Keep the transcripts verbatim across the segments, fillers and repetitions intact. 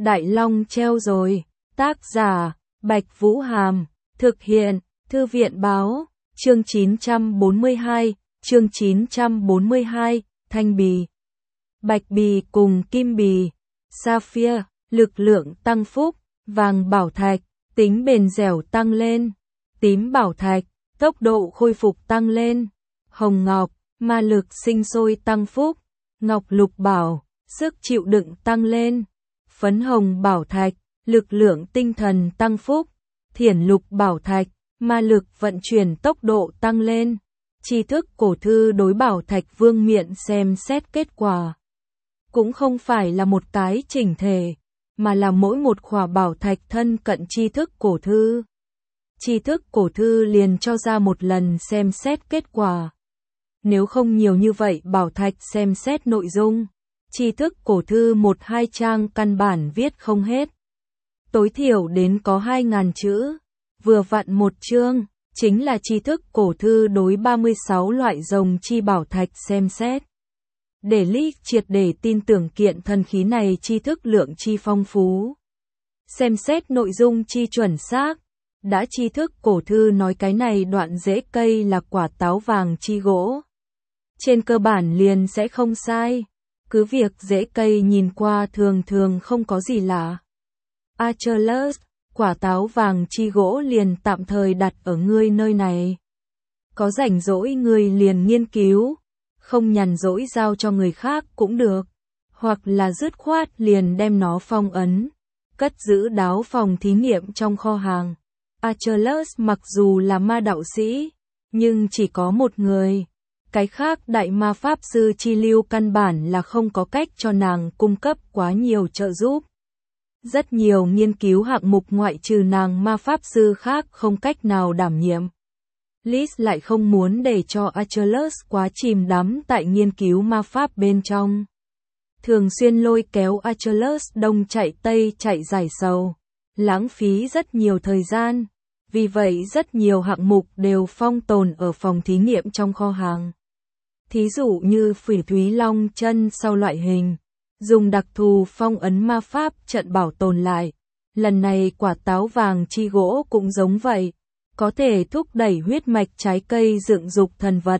Đại Long treo rồi. Tác giả, Bạch Vũ Hàm. Thực hiện, Thư viện Báo. Chương chín trăm bốn mươi hai, chương chín trăm bốn mươi hai, Thanh bì, Bạch bì cùng Kim bì, Sapphire, lực lượng tăng phúc, vàng bảo thạch, tính bền dẻo tăng lên, tím bảo thạch, tốc độ khôi phục tăng lên, hồng ngọc, ma lực sinh sôi tăng phúc, ngọc lục bảo, sức chịu đựng tăng lên, phấn hồng bảo thạch, lực lượng tinh thần tăng phúc, thiển lục bảo thạch, ma lực vận chuyển tốc độ tăng lên. Tri thức cổ thư đối bảo thạch vương miện xem xét kết quả. Cũng không phải là một cái chỉnh thể, mà là mỗi một khỏa bảo thạch thân cận tri thức cổ thư. Tri thức cổ thư liền cho ra một lần xem xét kết quả. Nếu không nhiều như vậy bảo thạch xem xét nội dung, tri thức cổ thư một hai trang căn bản viết không hết. Tối thiểu đến có hai ngàn chữ, vừa vặn một chương, chính là tri thức cổ thư đối ba mươi sáu loại rồng chi bảo thạch xem xét. Để Lý triệt để tin tưởng kiện thần khí này tri thức lượng chi phong phú. Xem xét nội dung chi chuẩn xác, đã tri thức cổ thư nói cái này đoạn rễ cây là quả táo vàng chi gỗ. Trên cơ bản liền sẽ không sai, cứ việc rễ cây nhìn qua thường thường không có gì lạ. Achilles, quả táo vàng chi gỗ liền tạm thời đặt ở ngươi nơi này. Có rảnh rỗi ngươi liền nghiên cứu, không nhàn rỗi giao cho người khác cũng được, hoặc là dứt khoát liền đem nó phong ấn, cất giữ đáo phòng thí nghiệm trong kho hàng. Achilles mặc dù là ma đạo sĩ, nhưng chỉ có một người, cái khác đại ma pháp sư chi lưu căn bản là không có cách cho nàng cung cấp quá nhiều trợ giúp. Rất nhiều nghiên cứu hạng mục ngoại trừ nàng ma pháp sư khác không cách nào đảm nhiệm. Liz lại không muốn để cho Achilles quá chìm đắm tại nghiên cứu ma pháp bên trong. Thường xuyên lôi kéo Achilles đông chạy tây chạy giải sầu, lãng phí rất nhiều thời gian. Vì vậy rất nhiều hạng mục đều phong tồn ở phòng thí nghiệm trong kho hàng. Thí dụ như phỉ thúy long chân sau loại hình, dùng đặc thù phong ấn ma pháp trận bảo tồn lại. Lần này quả táo vàng chi gỗ cũng giống vậy, có thể thúc đẩy huyết mạch trái cây dựng dục thần vật.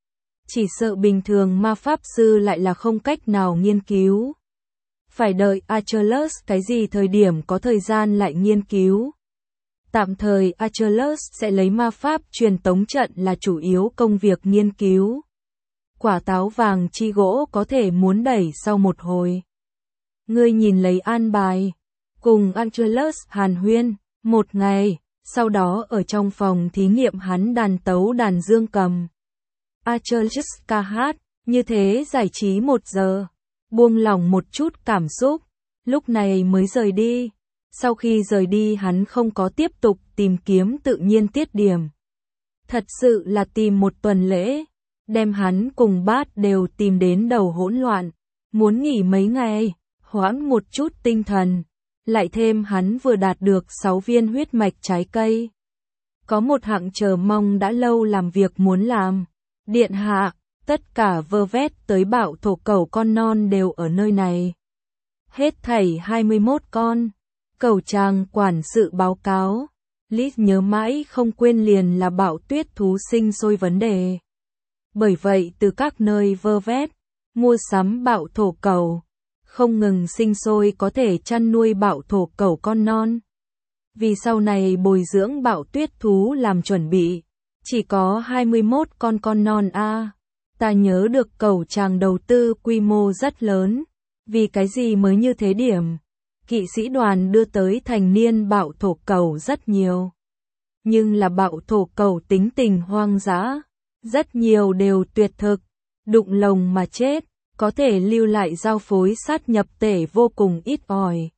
Chỉ sợ bình thường ma pháp sư lại là không cách nào nghiên cứu. Phải đợi Achilles cái gì thời điểm có thời gian lại nghiên cứu. Tạm thời Achilles sẽ lấy ma pháp truyền tống trận là chủ yếu công việc nghiên cứu. Quả táo vàng chi gỗ có thể muốn đẩy sau một hồi. Ngươi nhìn lấy an bài, cùng Achilles hàn huyên, một ngày, sau đó ở trong phòng thí nghiệm hắn đàn tấu đàn dương cầm. Achilles ca hát, như thế giải trí một giờ, buông lỏng một chút cảm xúc, lúc này mới rời đi. Sau khi rời đi hắn không có tiếp tục tìm kiếm tự nhiên tiết điểm. Thật sự là tìm một tuần lễ, đem hắn cùng bát đều tìm đến đầu hỗn loạn, muốn nghỉ mấy ngày, hoãn một chút tinh thần, lại thêm hắn vừa đạt được sáu viên huyết mạch trái cây. Có một hạng chờ mong đã lâu làm việc muốn làm. Điện hạ, tất cả vơ vét tới bạo thổ cẩu con non đều ở nơi này. Hết thảy hai mươi mốt con. Cẩu tràng quản sự báo cáo. Liz nhớ mãi không quên liền là bạo tuyết thú sinh sôi vấn đề. Bởi vậy từ các nơi vơ vét, mua sắm bạo thổ cẩu, không ngừng sinh sôi có thể chăn nuôi bạo thổ cẩu con non. Vì sau này bồi dưỡng bạo tuyết thú làm chuẩn bị, chỉ có hai mươi mốt con con non a. À, ta nhớ được cẩu tràng đầu tư quy mô rất lớn, vì cái gì mới như thế điểm. Kỵ sĩ đoàn đưa tới thành niên bạo thổ cẩu rất nhiều. Nhưng là bạo thổ cẩu tính tình hoang dã, rất nhiều đều tuyệt thực, đụng lồng mà chết, có thể lưu lại giao phối sát nhập thể vô cùng ít ỏi.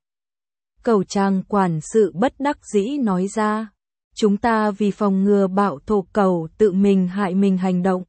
Cẩu tràng quản sự bất đắc dĩ nói ra, chúng ta vì phòng ngừa bạo thổ cẩu tự mình hại mình hành động.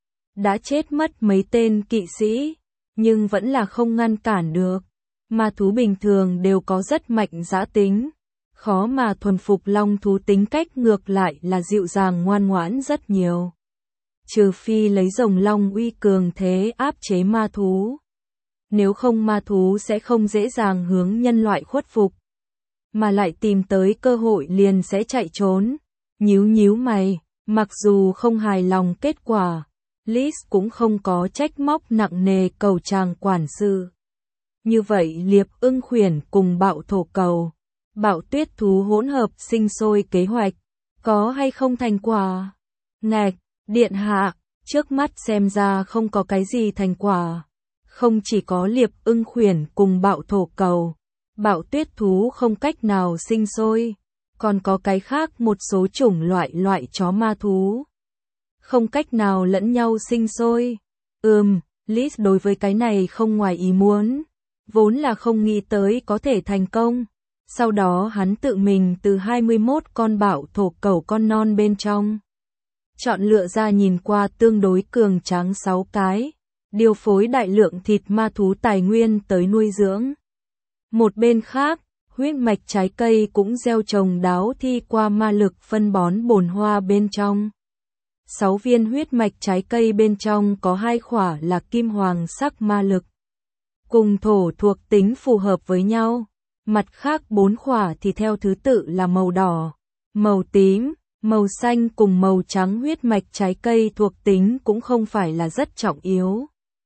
Đã chết mất mấy tên kỵ sĩ, nhưng vẫn là không ngăn cản được. Ma thú bình thường đều có rất mạnh dã tính, khó mà thuần phục long thú tính cách ngược lại là dịu dàng ngoan ngoãn rất nhiều. Trừ phi lấy rồng long uy cường thế áp chế ma thú. nếu không ma thú sẽ không dễ dàng hướng nhân loại khuất phục, mà lại tìm tới cơ hội liền sẽ chạy trốn. Nhíu nhíu mày, mặc dù không hài lòng kết quả, Liz cũng không có trách móc nặng nề cầu chàng quản sự. Như vậy Liệp Ưng Khuyển cùng bạo thổ cầu, bạo tuyết thú hỗn hợp sinh sôi kế hoạch, có hay không thành quả? Ngạch, điện hạ, trước mắt xem ra không có cái gì thành quả. Không chỉ có Liệp Ưng Khuyển cùng bạo thổ cầu, bạo tuyết thú không cách nào sinh sôi, còn có cái khác một số chủng loại loại chó ma thú. Không cách nào lẫn nhau sinh sôi. Ừm, Liz đối với cái này không ngoài ý muốn, vốn là không nghĩ tới có thể thành công. Sau đó hắn tự mình từ hai mươi mốt con bạo thổ cầu con non bên trong chọn lựa ra nhìn qua tương đối cường tráng sáu cái, điều phối đại lượng thịt ma thú tài nguyên tới nuôi dưỡng. Một bên khác, huyết mạch trái cây cũng gieo trồng đáo thi qua ma lực phân bón bồn hoa bên trong. Sáu viên huyết mạch trái cây bên trong có hai khỏa là kim hoàng sắc ma lực, cùng thổ thuộc tính phù hợp với nhau. Mặt khác bốn khỏa thì theo thứ tự là màu đỏ, màu tím, màu xanh cùng màu trắng. Huyết mạch trái cây thuộc tính cũng không phải là rất trọng yếu,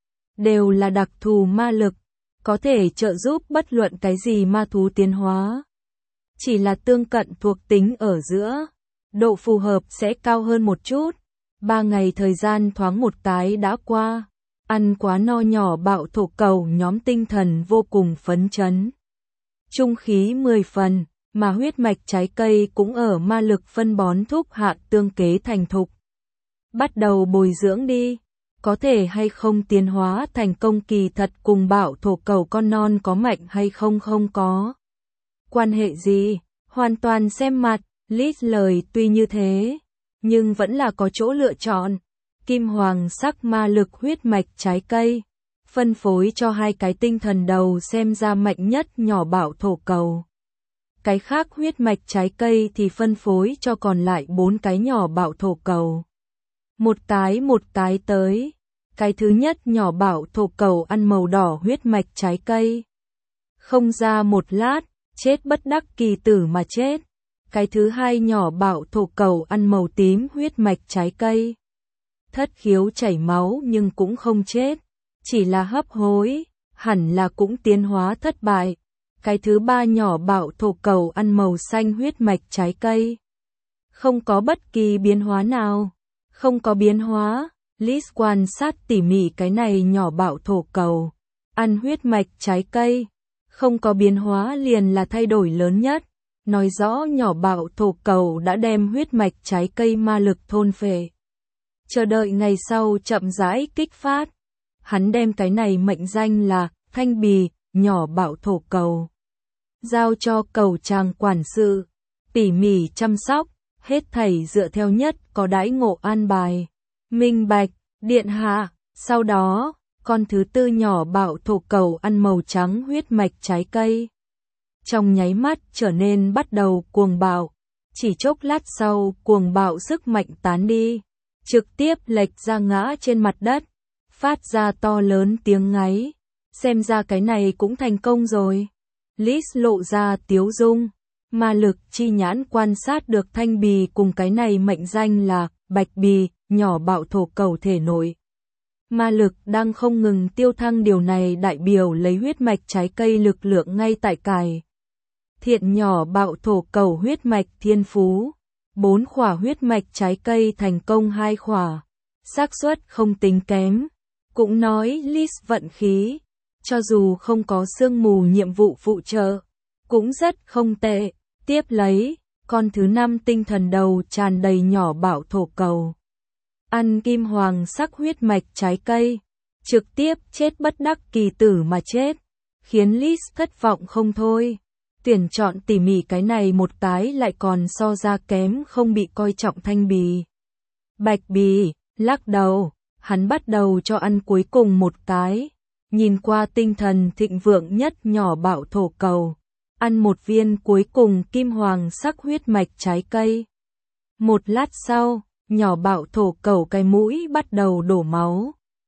đều là đặc thù ma lực, có thể trợ giúp bất luận cái gì ma thú tiến hóa. Chỉ là tương cận thuộc tính ở giữa, độ phù hợp sẽ cao hơn một chút. Ba ngày thời gian thoáng một cái đã qua, ăn quá no nhỏ bạo thổ cầu nhóm tinh thần vô cùng phấn chấn. Trung khí mười phần, mà huyết mạch trái cây cũng ở ma lực phân bón thúc hạ tương kế thành thục. Bắt đầu bồi dưỡng đi, có thể hay không tiến hóa thành công kỳ thật cùng bạo thổ cầu con non có mạnh hay không không có quan hệ gì, hoàn toàn xem mặt. Liz lời tuy như thế, nhưng vẫn là có chỗ lựa chọn. Kim hoàng sắc ma lực huyết mạch trái cây, phân phối cho hai cái tinh thần đầu xem ra mạnh nhất nhỏ bạo thổ cầu. Cái khác huyết mạch trái cây thì phân phối cho còn lại bốn cái nhỏ bạo thổ cầu. Một cái một cái tới. Cái thứ nhất nhỏ bạo thổ cầu ăn màu đỏ huyết mạch trái cây. Không ra một lát, chết bất đắc kỳ tử mà chết. Cái thứ hai nhỏ bạo thổ cầu ăn màu tím huyết mạch trái cây. Thất khiếu chảy máu nhưng cũng không chết, chỉ là hấp hối, hẳn là cũng tiến hóa thất bại. Cái thứ ba nhỏ bạo thổ cầu ăn màu xanh huyết mạch trái cây. Không có bất kỳ biến hóa nào. Không có biến hóa. Liz quan sát tỉ mỉ cái này nhỏ bạo thổ cầu. Ăn huyết mạch trái cây. Không có biến hóa liền là thay đổi lớn nhất. Nói rõ nhỏ bạo thổ cầu đã đem huyết mạch trái cây ma lực thôn phệ. Chờ đợi ngày sau chậm rãi kích phát. Hắn đem cái này mệnh danh là thanh bì, nhỏ bạo thổ cầu. Giao cho cầu chàng quản sự, tỉ mỉ chăm sóc, hết thảy dựa theo nhất có đãi ngộ an bài. Minh bạch, điện hạ. Sau đó, con thứ tư nhỏ bạo thổ cầu ăn màu trắng huyết mạch trái cây. Trong nháy mắt trở nên bắt đầu cuồng bạo. Chỉ chốc lát sau cuồng bạo sức mạnh tán đi, trực tiếp lệch ra ngã trên mặt đất, phát ra to lớn tiếng ngáy. Xem ra cái này cũng thành công rồi. Liz lộ ra tiếu dung, ma lực chi nhãn quan sát được thanh bì cùng cái này mệnh danh là bạch bì, nhỏ bạo thổ cầu thể nội. Ma lực đang không ngừng tiêu thăng, điều này đại biểu lấy huyết mạch trái cây lực lượng ngay tại cài. Thiện nhỏ bạo thổ cầu huyết mạch thiên phú, bốn khỏa huyết mạch trái cây thành công hai khỏa, xác suất không tính kém. Cũng nói Liz vận khí, cho dù không có sương mù nhiệm vụ phụ trợ, cũng rất không tệ. Tiếp lấy, con thứ năm tinh thần đầu tràn đầy nhỏ bạo thổ cầu. Ăn kim hoàng sắc huyết mạch trái cây, trực tiếp chết bất đắc kỳ tử mà chết, khiến Liz thất vọng không thôi. Tuyển chọn tỉ mỉ cái này một cái lại còn so ra kém không bị coi trọng thanh bì. Bạch bì, lắc đầu, hắn bắt đầu cho ăn cuối cùng một cái. Nhìn qua tinh thần thịnh vượng nhất nhỏ bạo thổ cầu, ăn một viên cuối cùng kim hoàng sắc huyết mạch trái cây. Một lát sau, nhỏ bạo thổ cầu cái mũi bắt đầu đổ máu,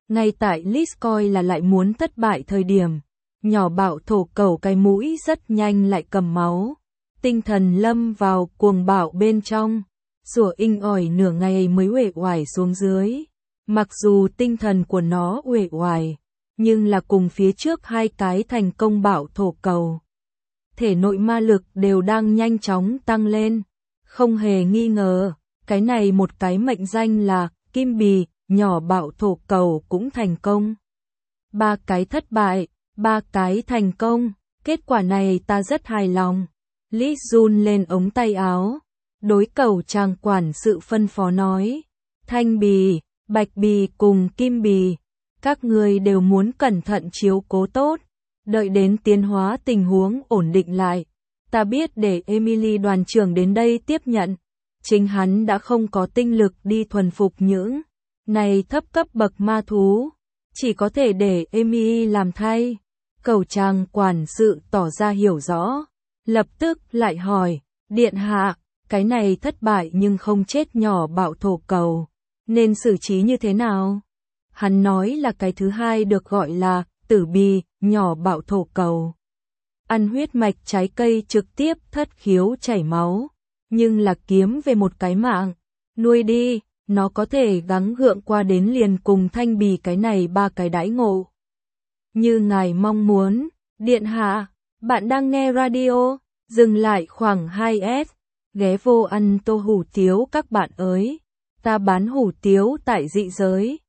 Ngay tại Liz coi là lại muốn thất bại thời điểm, nhỏ bạo thổ cẩu cái mũi rất nhanh lại cầm máu. Tinh thần lâm vào cuồng bạo bên trong, sủa inh ỏi nửa ngày mới uể oải xuống dưới. Mặc dù tinh thần của nó uể oải, nhưng là cùng phía trước hai cái thành công bạo thổ cẩu. Thể nội ma lực đều đang nhanh chóng tăng lên. Không hề nghi ngờ, cái này một cái mệnh danh là Kim Bì, nhỏ bạo thổ cẩu cũng thành công. Ba cái thất bại, ba cái thành công, kết quả này ta rất hài lòng. Liz run lên ống tay áo, đối cẩu chàng quản sự phân phó nói, Thanh Bì, Bạch Bì cùng Kim Bì, các người đều muốn cẩn thận chiếu cố tốt, đợi đến tiến hóa tình huống ổn định lại. Ta biết để Emily đoàn trưởng đến đây tiếp nhận, chính hắn đã không có tinh lực đi thuần phục những này thấp cấp bậc ma thú, chỉ có thể để Emily làm thay. Cẩu chàng quản sự tỏ ra hiểu rõ, lập tức lại hỏi, điện hạ, cái này thất bại nhưng không chết nhỏ bạo thổ cẩu, nên xử trí như thế nào? Hắn nói là cái thứ hai được gọi là tử bì, nhỏ bạo thổ cẩu. Ăn huyết mạch trái cây trực tiếp thất khiếu chảy máu, nhưng là kiếm về một cái mạng, nuôi đi, nó có thể gắng gượng qua đến liền cùng Thanh Bì cái này ba cái đãi ngộ. Như ngài mong muốn, điện hạ, bạn đang nghe radio, dừng lại khoảng hai S, ghé vô ăn tô hủ tiếu các bạn ơi, ta bán hủ tiếu tại dị giới.